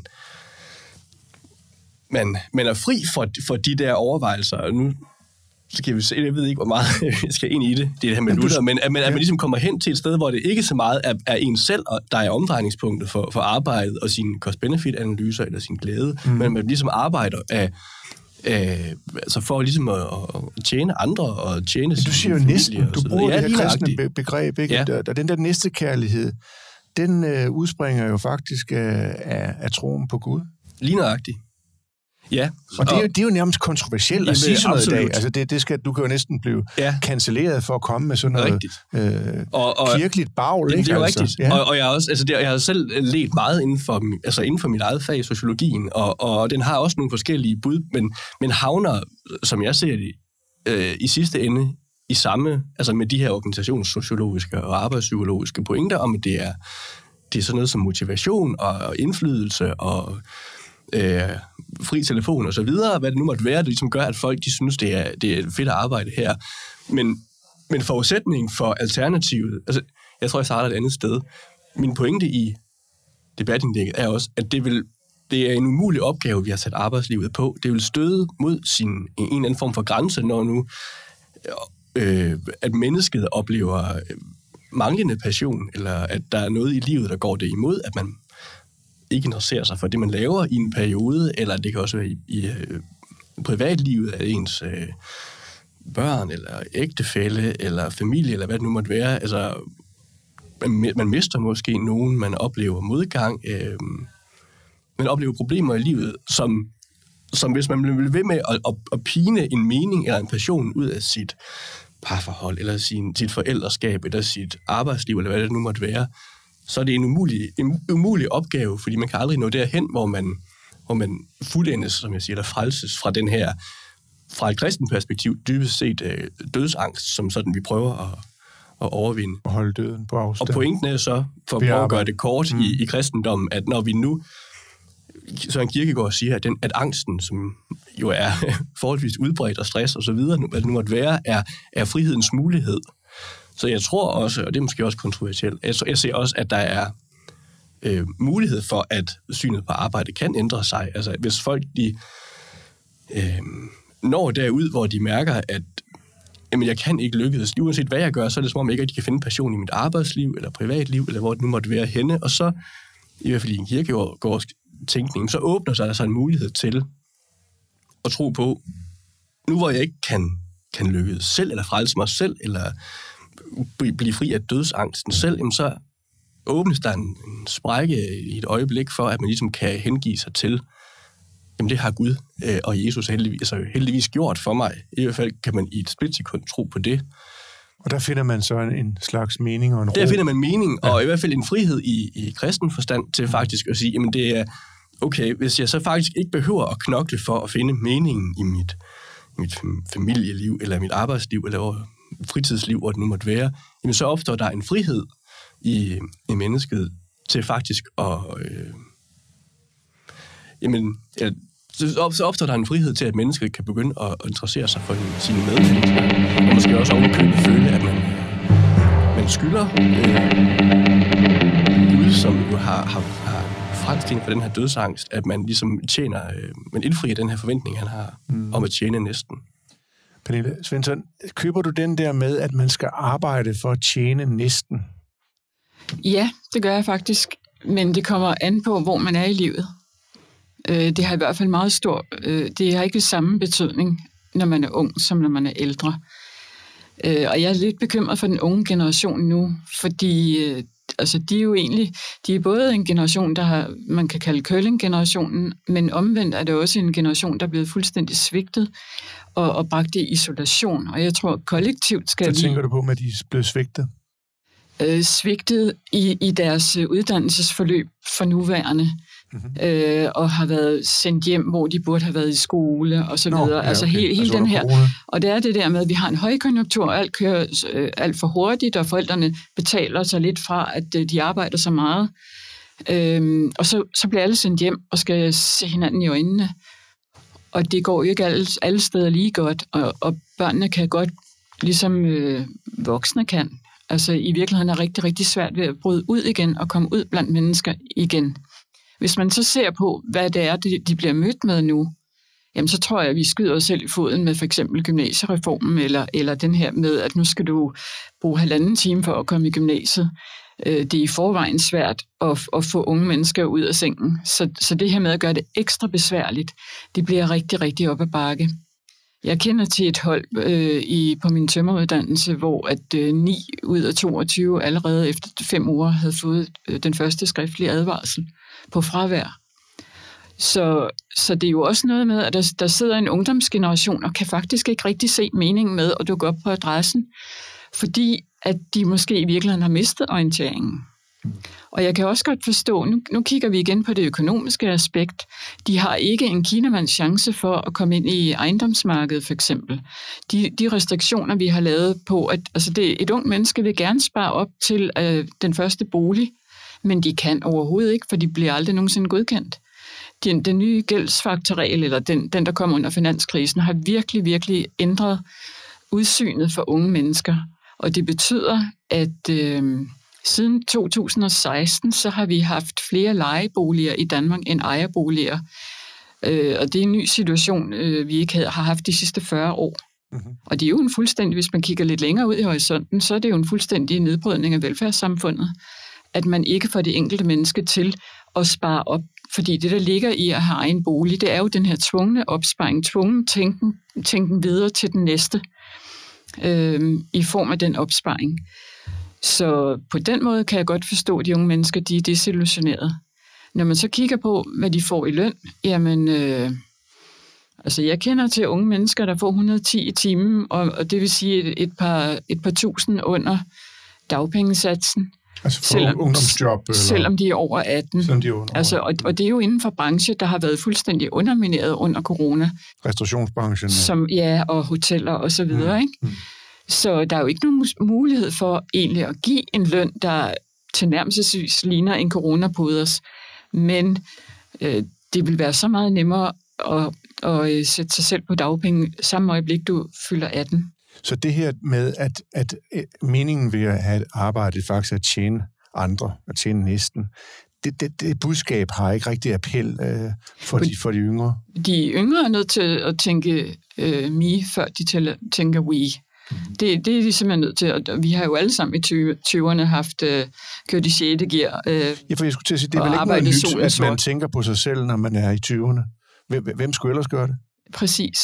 C: Man, man er fri for, for de der overvejelser, og nu skal vi se, jeg ved ikke, hvor meget jeg skal ind i det, det er det her med Luther, men at man, at man ligesom kommer hen til et sted, hvor det ikke så meget er, er en selv, der er omdrejningspunktet for, for arbejdet og sine cost-benefit-analyser eller sin glæde, mm. men man ligesom arbejder af, af, altså for ligesom at, at tjene andre og tjene
B: du siger jo næsten, du bruger
C: ja,
B: det her kristne begreb, ikke? Ja. Og den der næste kærlighed, den øh, udspringer jo faktisk af, af, af troen på Gud.
C: Lige nøjagtigt. Ja.
B: Og det er, jo, det er jo nærmest kontroversielt at sige sådan noget
C: absolut.
B: i dag. Altså det, det skal, du kan jo næsten blive ja. cancelleret for at komme med sådan noget øh,
C: og, og,
B: kirkeligt bagl.
C: Det,
B: ikke?
C: det er jo
B: altså.
C: rigtigt.
B: Ja.
C: Og, og jeg, også, altså det, jeg har selv let meget inden for, altså inden for mit eget fag, sociologien, og, og den har også nogle forskellige bud, men, men havner, som jeg ser det, øh, i sidste ende i samme, altså med de her organisationssociologiske og arbejdspsykologiske pointer, om det er, det er sådan noget som motivation og indflydelse og øh, fri telefon og så videre, hvad det nu måtte være, det ligesom gør, at folk de synes, det er, det er fedt at arbejde her. Men, men forudsætningen for alternativet, altså jeg tror, jeg starter et andet sted. Min pointe i debatindlægget er også, at det vil det er en umulig opgave, vi har sat arbejdslivet på. Det vil støde mod sin, en eller anden form for grænse, når nu øh, at mennesket oplever manglende passion, eller at der er noget i livet, der går det imod, at man ikke interesserer sig for det, man laver i en periode, eller det kan også være i, i øh, privatlivet af ens øh, børn, eller ægtefælle, eller familie, eller hvad det nu måtte være. Altså, man, man mister måske nogen, man oplever modgang, øh, man oplever problemer i livet, som, som hvis man bliver ved med at, at, at pine en mening eller en passion ud af sit parforhold, eller sin, sit forældreskab, eller sit arbejdsliv, eller hvad det nu måtte være, så er det en umulig, en umulig opgave, fordi man kan aldrig nå derhen, hvor man, hvor man fuldendes, som jeg siger, der frelses fra den her, fra et kristent perspektiv, dybest set øh, dødsangst, som sådan vi prøver at, at overvinde.
B: Og holde døden på afstand.
C: Og pointen er så, for at prøve at gøre det kort mm. i, i kristendommen, at når vi nu, Søren Kierkegaard siger, at, den, at angsten, som jo er forholdsvis udbredt og stress og så videre, hvad det nu måtte være, er, er frihedens mulighed. Så jeg tror også, og det er måske også kontroversielt, jeg, jeg ser også, at der er øh, mulighed for, at synet på arbejde kan ændre sig. Altså hvis folk de øh, når derud, hvor de mærker, at jamen, jeg kan ikke lykkes. Uanset hvad jeg gør, så er det som om, jeg ikke rigtig kan finde passion i mit arbejdsliv, eller privatliv, eller hvor det nu måtte være henne. Og så, i hvert fald i en Kierkegaardsk tænkning, så åbner sig der så en mulighed til at tro på, nu hvor jeg ikke kan, kan lykkes selv, eller frelse mig selv, eller blive fri af dødsangsten selv, jamen så åbnes der en, en sprække i et øjeblik for, at man ligesom kan hengive sig til, jamen det har Gud øh, og Jesus heldigvis, altså heldigvis gjort for mig. I hvert fald kan man i et splitsekund tro på det.
B: Og der finder man så en, en slags mening og en ro.
C: Der finder man mening, og ja. i hvert fald en frihed i, i kristen forstand til faktisk at sige, jamen det er, okay, hvis jeg så faktisk ikke behøver at knokle for at finde meningen i mit, mit familieliv, eller mit arbejdsliv, eller fritidsliv, hvor det nu måtte være, jamen så opstår der en frihed i, i mennesket til faktisk at... Øh, jamen, ja, så opstår der en frihed til, at mennesket kan begynde at interessere sig for sine medmennesker, og måske også ovenkøbet føle, at man, man skylder øh, Gud, som jo har, har, har frelst en for den her dødsangst, at man ligesom tjener, øh, man indfrier den her forventning, han har mm. om at tjene næsten.
B: Pernille Svensson, køber du den der med, at man skal arbejde for at tjene næsten?
D: Ja, det gør jeg faktisk, men det kommer an på, hvor man er i livet. Det har i hvert fald meget stor, det har ikke samme betydning, når man er ung, som når man er ældre. Og jeg er lidt bekymret for den unge generation nu, fordi altså, de er jo egentlig, de er både en generation, der har, man kan kalde curling-generationen, men omvendt er det også en generation, der er blevet fuldstændig svigtet og, og bragt i isolation. Og jeg tror, kollektivt skal
B: Hvad
D: vi...
B: Hvad tænker du på med, at de er blevet svigtet?
D: Øh, svigtet i, i deres uddannelsesforløb for nuværende. Mm-hmm. Øh, og har været sendt hjem, hvor de burde have været i skole og så videre.
B: Nå, ja,
D: altså
B: okay.
D: hele, hele
B: altså
D: den her.
B: Corona.
D: Og det er det der med, at vi har en højkonjunktur, og alt kører øh, alt for hurtigt, og forældrene betaler sig lidt fra, at øh, de arbejder så meget. Øh, og så, så bliver alle sendt hjem og skal se hinanden i øjnene. Og det går jo ikke alle, alle steder lige godt, og, og børnene kan godt, ligesom øh, voksne kan. Altså i virkeligheden er det rigtig, rigtig svært ved at bryde ud igen og komme ud blandt mennesker igen. Hvis man så ser på, hvad det er, de bliver mødt med nu, jamen så tror jeg, at vi skyder os selv i foden med for eksempel gymnasiereformen, eller, eller den her med, at nu skal du bruge halvanden time for at komme i gymnasiet. Det er i forvejen svært at, at få unge mennesker ud af sengen. Så, så det her med at gøre det ekstra besværligt, det bliver rigtig, rigtig op ad bakke. Jeg kender til et hold øh, i, på min tømreruddannelse, hvor at øh, ni ud af toogtyve allerede efter fem uger havde fået øh, den første skriftlige advarsel på fravær. Så, så det er jo også noget med, at der, der sidder en ungdomsgeneration og kan faktisk ikke rigtig se meningen med at dukke op på adressen, fordi at de måske i virkeligheden har mistet orienteringen. Og jeg kan også godt forstå, nu, nu kigger vi igen på det økonomiske aspekt. De har ikke en kinamands chance for at komme ind i ejendomsmarkedet, for eksempel. De, de restriktioner, vi har lavet på, at altså det, et ung menneske vil gerne spare op til øh, den første bolig, men de kan overhovedet ikke, for de bliver aldrig nogensinde godkendt. Den, den nye gældsfaktorregel, eller den, den, der kom under finanskrisen, har virkelig, virkelig ændret udsynet for unge mennesker. Og det betyder, at øh, siden to tusind og seksten, så har vi haft flere lejeboliger i Danmark end ejerboliger. Øh, og det er en ny situation, øh, vi ikke har haft de sidste fyrre år. Mm-hmm. Og det er jo en fuldstændig, hvis man kigger lidt længere ud i horisonten, så er det jo en fuldstændig nedbrydning af velfærdssamfundet, at man ikke får det enkelte menneske til at spare op. Fordi det, der ligger i at have egen bolig, det er jo den her tvungne opsparing, tvungen tænken, tænken videre til den næste, øh, i form af den opsparing. Så på den måde kan jeg godt forstå, at de unge mennesker, de er desillusionerede. Når man så kigger på, hvad de får i løn, jamen, øh, altså jeg kender til unge mennesker, der får et hundrede og ti i timen, og, og det vil sige et, et, par, et par tusind under dagpengesatsen.
B: Altså for selvom, ungdomsjob? Eller?
D: Selvom de er over atten.
B: Selvom de er under
D: altså, og, og det er jo inden for branche, der har været fuldstændig undermineret under corona.
B: Restaurationsbranchen? Ja.
D: Som, ja, og hoteller og så videre, mm. ikke? Mm. Så der er jo ikke nogen mulighed for egentlig at give en løn, der tilnærmelsesvis ligner en coronapoders. Men øh, det vil være så meget nemmere at, at sætte sig selv på dagpenge samme øjeblik, du fylder atten.
B: Så det her med, at, at meningen ved at have arbejdet faktisk er at tjene andre, at tjene næsten, det, det, det budskab har ikke rigtig appel øh, for, de, for de yngre. De
D: yngre er nødt til at tænke øh, me, før de tæller, tænker we. Mm-hmm. Det, det er de simpelthen nødt til, og vi har jo alle sammen i tyverne haft øh, kørt i sjette gear. Øh,
B: ja, for jeg skulle til at sige, det er vel ikke noget nyt, at man tænker på sig selv, når man er i tyverne. Hvem, hvem skulle ellers gøre det?
D: Præcis.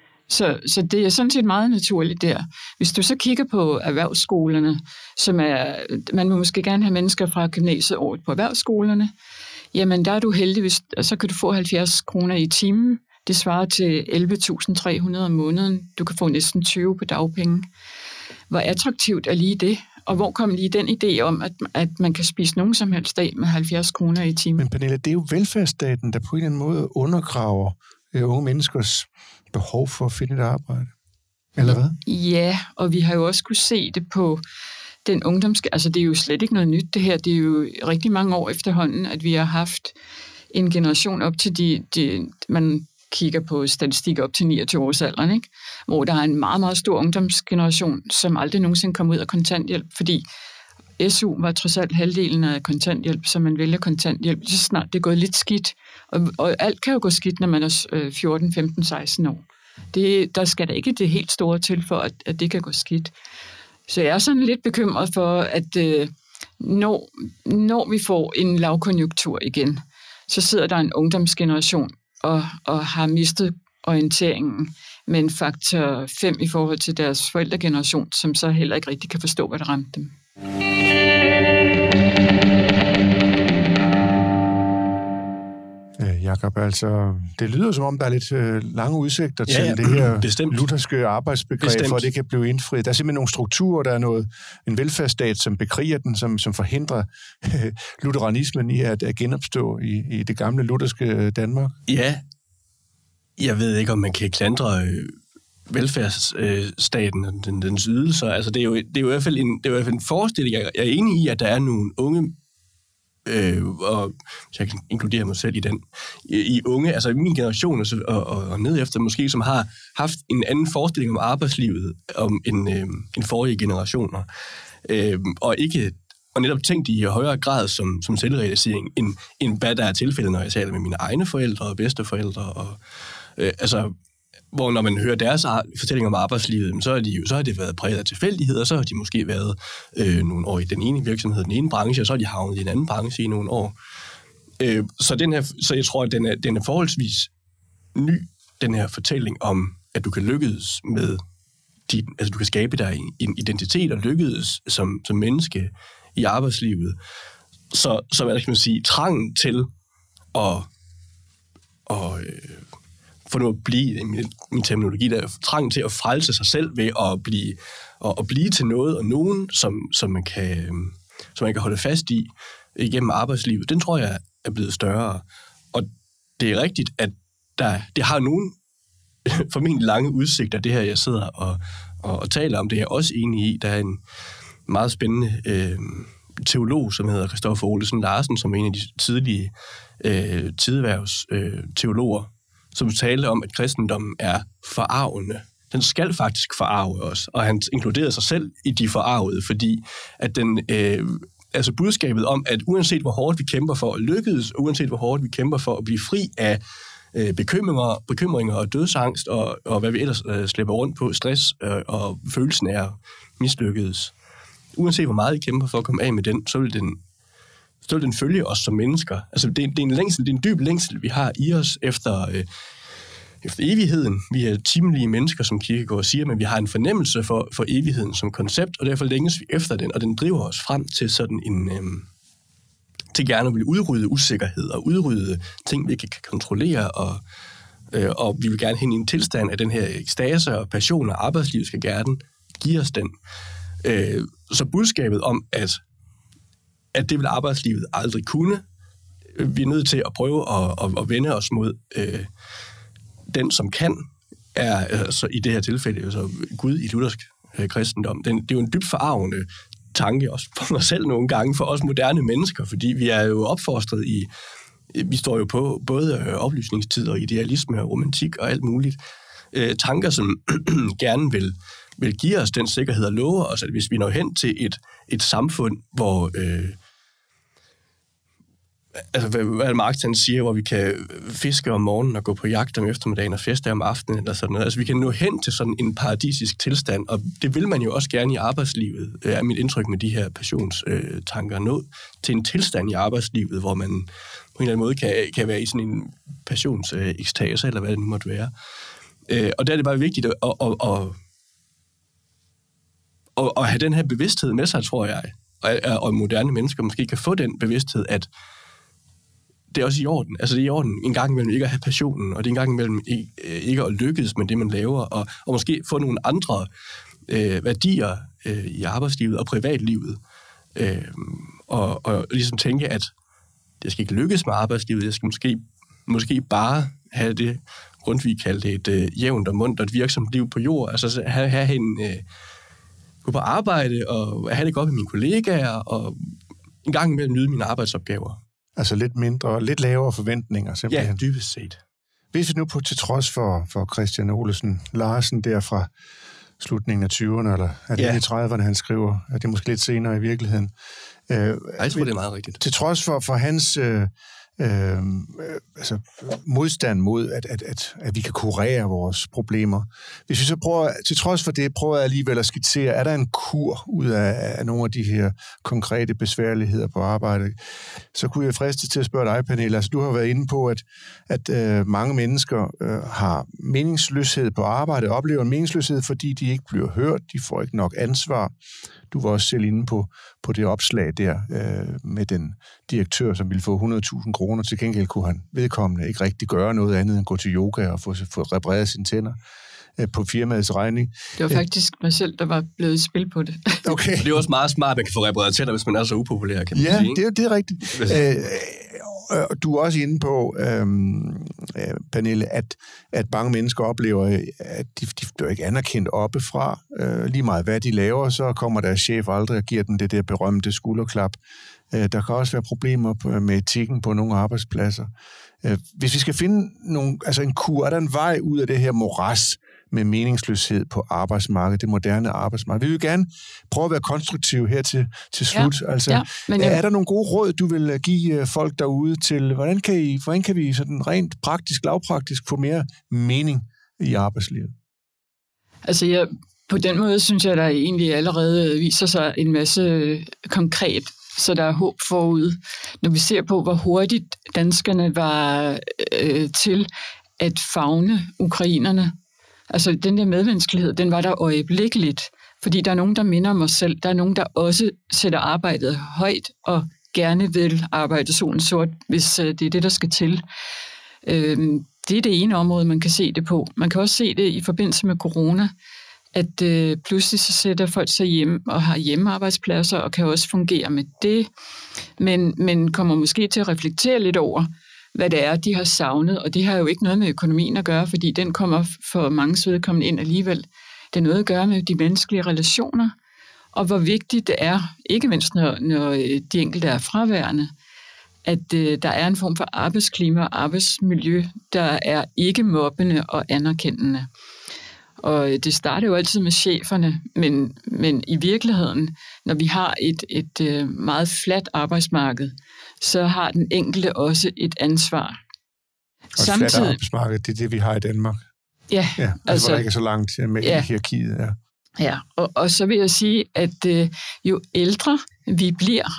D: Så, så det er sådan set meget naturligt der. Hvis du så kigger på erhvervsskolerne, som er, man må måske gerne have mennesker fra gymnasiet over på erhvervsskolerne, jamen der er du heldig, hvis, og så kan du få halvfjerds kroner i timen. Det svarer til elleve tusind tre hundrede om måneden. Du kan få næsten tyve på dagpenge. Hvor attraktivt er lige det? Og hvor kom lige den idé om, at, at man kan spise nogen som helst dag med halvfjerds kroner i timen?
B: Men Pernille, det er jo velfærdsstaten, der på en eller anden måde undergraver øh, unge menneskers behov for at finde et arbejde. Eller hvad?
D: Ja, og vi har jo også kunne se det på den ungdomske... Altså, det er jo slet ikke noget nyt, det her. Det er jo rigtig mange år efterhånden, at vi har haft en generation op til de... de man kigger på statistik op til niogtyve års alderen, ikke? Hvor der er en meget, meget stor ungdomsgeneration, som aldrig nogensinde kom ud af kontanthjælp, fordi S U var trods alt halvdelen af kontanthjælp, så man vælger kontanthjælp, så snart det er gået lidt skidt. Og, og alt kan jo gå skidt, når man er fjorten, femten, seksten år. Det, der skal der ikke det helt store til, for at, at det kan gå skidt. Så jeg er sådan lidt bekymret for, at øh, når, når vi får en lavkonjunktur igen, så sidder der en ungdomsgeneration og, og har mistet orienteringen med en faktor fem i forhold til deres forældregeneration, som så heller ikke rigtig kan forstå, hvad der ramte dem.
B: Jakob, altså, det lyder som om, der er lidt øh, lange udsigter til ja, ja. det her Bestemt. lutherske arbejdsbegreb, Bestemt. for at det kan blive indfriet. Der er simpelthen nogle strukturer, der er noget, en velfærdsstat, som bekriger den, som, som forhindrer øh, lutheranismen i at, at genopstå i, i det gamle lutherske Danmark.
C: Ja, jeg ved ikke, om man kan klandre øh, velfærdsstaten og den, dens ydelser. Altså, det er jo, det er jo i hvert fald en, det er i hvert fald en forestilling. Jeg er enig i, at der er nogle unge Øh, og jeg kan inkludere mig selv i den, i, i unge, altså i min generation og, og, og ned efter måske, som har haft en anden forestilling om arbejdslivet om en, øh, en forrige generationer, øh, og ikke og netop tænkt i højere grad som, som selvrealisering, end, end hvad der er tilfældet, når jeg taler med mine egne forældre og bedsteforældre, og øh, altså hvor når man hører deres fortællinger om arbejdslivet, så har, de jo, så har det været præget af tilfældigheder, så har de måske været øh, nogle år i den ene virksomhed, den ene branche, og så har de havnet i en anden branche i nogle år. Øh, så, den her, så jeg tror, at den er, den er forholdsvis ny, den her fortælling om, at du kan lykkes med din, altså du kan skabe dig en identitet og lykkes som, som menneske i arbejdslivet. Så, så hvad kan man sige, trangen til at, at for nu at blive, min, min terminologi, der er trang til at frelse sig selv ved at blive, at, at blive til noget og nogen, som, som man kan, som man kan holde fast i igennem arbejdslivet, den tror jeg er blevet større. Og det er rigtigt, at der, det har nogle formentlig lange udsigter, det her, jeg sidder og, og, og taler om, det er jeg også enig i. Der er en meget spændende øh, teolog, som hedder Kristoffer Olesen Larsen, som er en af de tidlige øh, tideværvs øh, teologer, som talte om, at kristendommen er forarvende. Den skal faktisk forarve os, og han inkluderede sig selv i de forarvede, fordi at den, øh, altså budskabet om, at uanset hvor hårdt vi kæmper for at lykkes, og uanset hvor hårdt vi kæmper for at blive fri af øh, bekymringer, bekymringer og dødsangst, og, og hvad vi ellers øh, slipper rundt på, stress øh, og følelsen af at mislykkedes. Uanset hvor meget vi kæmper for at komme af med den, så vil den, så vil den følge os som mennesker. Altså det, det er en længsel, det er en dyb længsel, vi har i os efter... Øh, efter evigheden. Vi er timelige mennesker, som Kierkegaard siger, men vi har en fornemmelse for, for evigheden som koncept, og derfor længes vi efter den, og den driver os frem til sådan en... Øhm, til gerne at ville udrydde usikkerhed og udrydde ting, vi ikke kan kontrollere, og, øh, og vi vil gerne hen i en tilstand af den her ekstase og passion, og arbejdslivet skal gerne give os den. Øh, så budskabet om, at, at det vil arbejdslivet aldrig kunne, vi er nødt til at prøve at, at, at vende os mod... Øh, den, som kan, er altså, i det her tilfælde altså, Gud i luthersk øh, kristendom. Den, det er jo en dybt forarvende tanke, også for mig selv nogle gange, for os moderne mennesker, fordi vi er jo opfostret i, vi står jo på både øh, oplysningstid og idealisme og romantik og alt muligt. Øh, tanker, som gerne vil, vil give os den sikkerhed og lover os, at hvis vi når hen til et, et samfund, hvor... Øh, altså, hvad Marx han siger, hvor vi kan fiske om morgenen og gå på jagt om eftermiddagen og feste om aftenen, eller sådan noget. Altså, vi kan nå hen til sådan en paradisisk tilstand, og det vil man jo også gerne i arbejdslivet, er mit indtryk med de her passionstanker, nå til en tilstand i arbejdslivet, hvor man på en eller anden måde kan, kan være i sådan en passionsekstase, eller hvad det nu måtte være. Og der er det bare vigtigt at, at, at, at, at have den her bevidsthed med sig, tror jeg, og, og moderne mennesker måske kan få den bevidsthed, at det er også i orden. Altså det er i orden en gang imellem ikke at have passionen, og det er en gang imellem ikke, ikke at lykkes med det, man laver, og, og måske få nogle andre øh, værdier øh, i arbejdslivet og privatlivet. Øh, og, og ligesom tænke, at det skal ikke lykkes med arbejdslivet, jeg skal måske, måske bare have det, Grundtvig kaldte et øh, jævnt og muntert virksomt liv på jord. Altså have, have en... Øh, gå på arbejde og have det godt med mine kollegaer, og en gang imellem nyde mine arbejdsopgaver.
B: Altså lidt mindre, lidt lavere forventninger, simpelthen.
C: Ja, dybest set.
B: Hvis vi nu på til trods for, for Christian Olesen Larsen der fra slutningen af tyverne, eller er det ja. i trediverne, han skriver, at det er måske lidt senere i virkeligheden.
C: Øh, jeg tror, det er meget rigtigt.
B: Til trods for, for hans øh, øh, altså, modstand mod, at, at, at, at vi kan kurere vores problemer. Hvis vi så prøver, til trods for det, prøver jeg alligevel at skitsere, er der en kur ud af, af nogle af de her konkrete besværligheder på arbejde, så kunne jeg fristes til at spørge dig, Pernille. Altså, du har været inde på, at, at øh, mange mennesker øh, har meningsløshed på arbejde, oplever en meningsløshed, fordi de ikke bliver hørt, de får ikke nok ansvar. Du var også selv inde på, på det opslag der øh, med den direktør, som ville få hundrede tusind kroner. Til gengæld kunne han vedkommende ikke rigtig gøre noget andet end gå til yoga og få, få repareret sine tænder øh, på firmaets regning.
D: Det var faktisk mig selv, der var blevet i spil på det.
C: Okay. Det er også meget smart, at man kan få repareret tænder, hvis man er så upopulær, kan man
B: ja,
C: sige.
B: Ja, det, det er rigtigt. Øh, du er også inde på, øhm, Pernille, at, at mange mennesker oplever, at de, de bliver ikke anerkendt oppefra. Øh, lige meget hvad de laver, så kommer deres chef aldrig og giver dem det der berømte skulderklap. Øh, der kan også være problemer på, med etikken på nogle arbejdspladser. Øh, hvis vi skal finde nogle, altså en kur, er der en vej ud af det her moras med meningsløshed på arbejdsmarkedet, det moderne arbejdsmarked. Vi vil gerne prøve at være konstruktive her til, til slut. Ja, altså, ja, men, er der nogle gode råd, du vil give folk derude til, hvordan kan, I, hvordan kan vi sådan rent praktisk, lavpraktisk få mere mening i arbejdslivet?
D: Altså, jeg, på den måde synes jeg, der egentlig allerede viser sig en masse konkret, så der er håb forud. Når vi ser på, hvor hurtigt danskerne var øh, til at favne ukrainerne. Altså, den der medmenneskelighed, den var der øjeblikkeligt, fordi der er nogen, der minder om os selv. Der er nogen, der også sætter arbejdet højt og gerne vil arbejde solen sort, hvis det er det, der skal til. Det er det ene område, man kan se det på. Man kan også se det i forbindelse med corona. at øh, pludselig så sætter folk sig hjem og har hjemmearbejdspladser og kan også fungere med det, men, men kommer måske til at reflektere lidt over, hvad det er, de har savnet, og det har jo ikke noget med økonomien at gøre, fordi den kommer for mange vedkommende ind alligevel. Det er noget at gøre med de menneskelige relationer, og hvor vigtigt det er, ikke mindst når, når de enkelte er fraværende, at øh, der er en form for arbejdsklima og arbejdsmiljø, der er ikke mobbende og anerkendende. Og det starter jo altid med cheferne, men, men i virkeligheden, når vi har et, et øh, meget fladt arbejdsmarked, så har den enkelte også et ansvar.
B: Og et fladt arbejdsmarked, det er det, vi har i Danmark.
D: Ja.
B: ja altså, altså, hvor der ikke er så langt med ja. hierarkiet. Ja,
D: ja. Og, og så vil jeg sige, at øh, jo ældre vi bliver,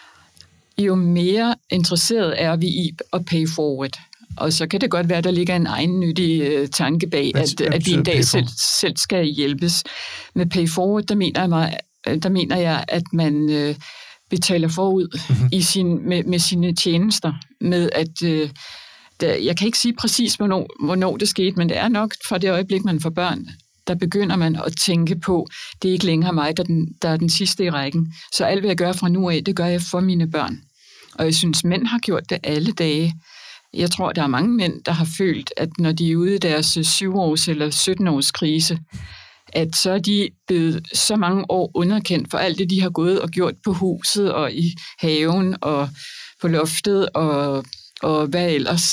D: jo mere interesseret er vi i at pay forward. Og så kan det godt være, at der ligger en egen nyttig øh, tanke bag, hvad, at, hvad at vi en dag selv, selv skal hjælpes. Med pay forward, der mener jeg, mig, der mener jeg at man øh, betaler forud mm-hmm. i sin, med, med sine tjenester. Med at, øh, der, jeg kan ikke sige præcis, hvornår, hvornår det skete, men det er nok fra det øjeblik, man får børn, der begynder man at tænke på, det er ikke længere mig, der er den, der er den sidste i rækken. Så alt, hvad jeg gør fra nu af, det gør jeg for mine børn. Og jeg synes, mænd har gjort det alle dage. Jeg tror, der er mange mænd, der har følt, at når de er ude i deres syv-års eller sytten-års krise, at så er de blevet så mange år underkendt for alt det, de har gået og gjort på huset og i haven og på loftet og, og hvad ellers.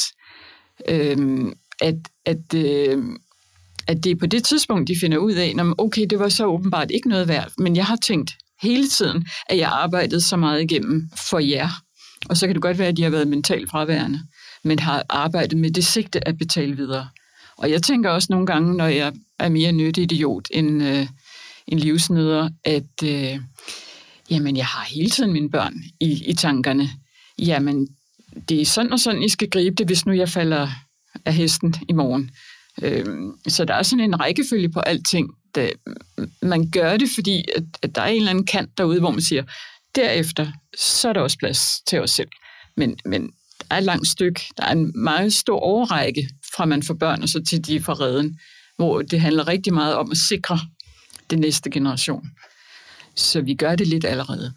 D: Øhm, at, at, øh, at det er på det tidspunkt, de finder ud af, at okay, det var så åbenbart ikke noget værd, men jeg har tænkt hele tiden, at jeg arbejdede så meget igennem for jer. Og så kan det godt være, at de har været mentalt fraværende, men har arbejdet med det sigte at betale videre. Og jeg tænker også nogle gange, når jeg er mere nyttig idiot end, øh, end livsnyder, at øh, jamen, jeg har hele tiden mine børn i, i tankerne. Jamen, det er sådan og sådan, I skal gribe det, hvis nu jeg falder af hesten i morgen. Øh, så der er sådan en rækkefølge på alting. Der, man gør det, fordi at, at der er en eller anden kant derude, hvor man siger, derefter, så er der også plads til os selv. Men, men der er et langt stykke, der er en meget stor overrække, fra man får børn og så til de får redden, hvor det handler rigtig meget om at sikre den næste generation. Så vi gør det lidt allerede.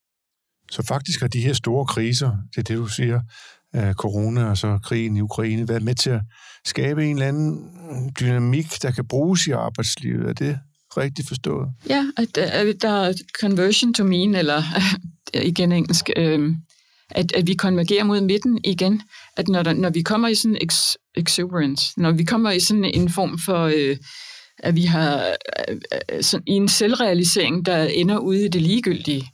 B: Så faktisk har de her store kriser, det er det, du siger, corona og så krigen i Ukraine, været med til at skabe en eller anden dynamik, der kan bruges i arbejdslivet. Er det rigtigt forstået?
D: Ja, at, at der er conversion to mean, eller igen engelsk, øh, at, at vi konvergerer mod midten igen. At når, der, når vi kommer i sådan ex, exuberance, når vi kommer i sådan en form for, øh, at vi har øh, sådan, i en selvrealisering, der ender ude i det ligegyldige,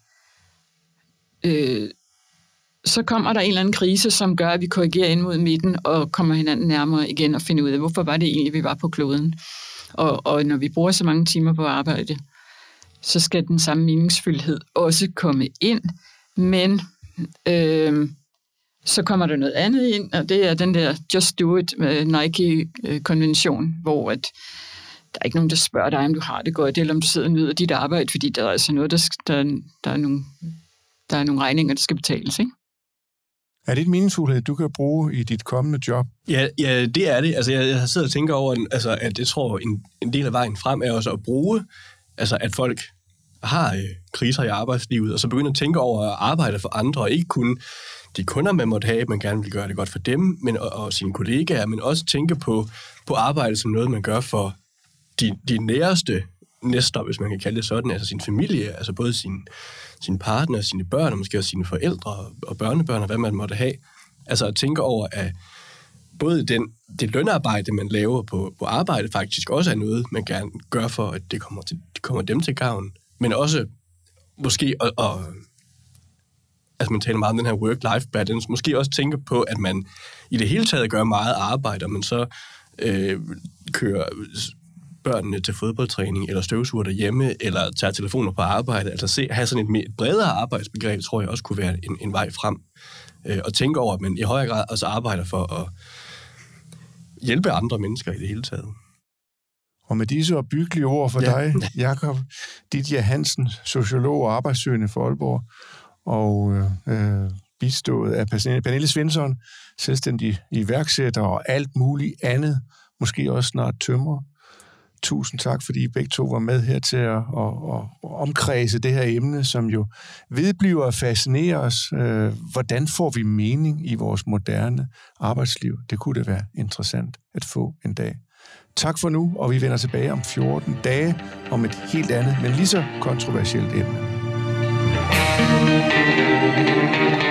D: øh, så kommer der en eller anden krise, som gør, at vi korrigerer ind mod midten og kommer hinanden nærmere igen og finder ud af, hvorfor var det egentlig, vi var på kloden. Og, og når vi bruger så mange timer på arbejde, så skal den samme meningsfuldhed også komme ind, men øh, så kommer der noget andet ind, og det er den der Just Do It Nike-konvention, hvor at der er ikke nogen, der spørger dig, om du har det godt, eller om du sidder og nyder dit arbejde, fordi der er altså noget, der, der, der, er, nogle, der er nogle regninger, der skal betales, ikke?
B: Er det et meningsfuldhed, du kan bruge i dit kommende job?
C: Ja, ja det er det. Altså, jeg, jeg sidder og tænker over, altså, at jeg tror, en, en del af vejen frem er også at bruge, altså, at folk har øh, kriser i arbejdslivet, og så begynder at tænke over at arbejde for andre, og ikke kun de kunder, man måtte have, man gerne vil gøre det godt for dem, men, og, og sine kollegaer, men også tænke på, på arbejde som noget, man gør for de, de næreste næster, hvis man kan kalde det sådan, altså sin familie, altså både sin, sin partner, sine børn, og måske også sine forældre og børnebørn, og hvad man måtte have. Altså at tænke over, at både den, det lønarbejde, man laver på, på arbejde, faktisk også er noget, man gerne gør for, at det kommer, til, det kommer dem til gavn, men også måske, og, og, altså man taler meget om den her work-life balance, måske også tænke på, at man i det hele taget gør meget arbejde, og man så øh, kører børnene til fodboldtræning, eller støvsuger derhjemme, eller tager telefoner på arbejde, altså se, have sådan et mere bredere arbejdsbegreb, tror jeg også kunne være en, en vej frem. Øh, og tænke over, at man i højere grad også arbejder for at hjælpe andre mennesker i det hele taget.
B: Og med disse opbyggelige ord for ja. dig, Jakob Didier Hansen, sociolog og arbejdssøgende for Aalborg, og øh, bistået af Pernille Svensson, selvstændig iværksætter og alt muligt andet, måske også snart tømrer. tusind tak, fordi I begge to var med her til at, at, at, at omkredse det her emne, som jo vedbliver at fascinere os. Øh, hvordan får vi mening i vores moderne arbejdsliv? Det kunne det være interessant at få en dag. Tak for nu, og vi vender tilbage om fjorten dage om et helt andet, men lige så kontroversielt emne.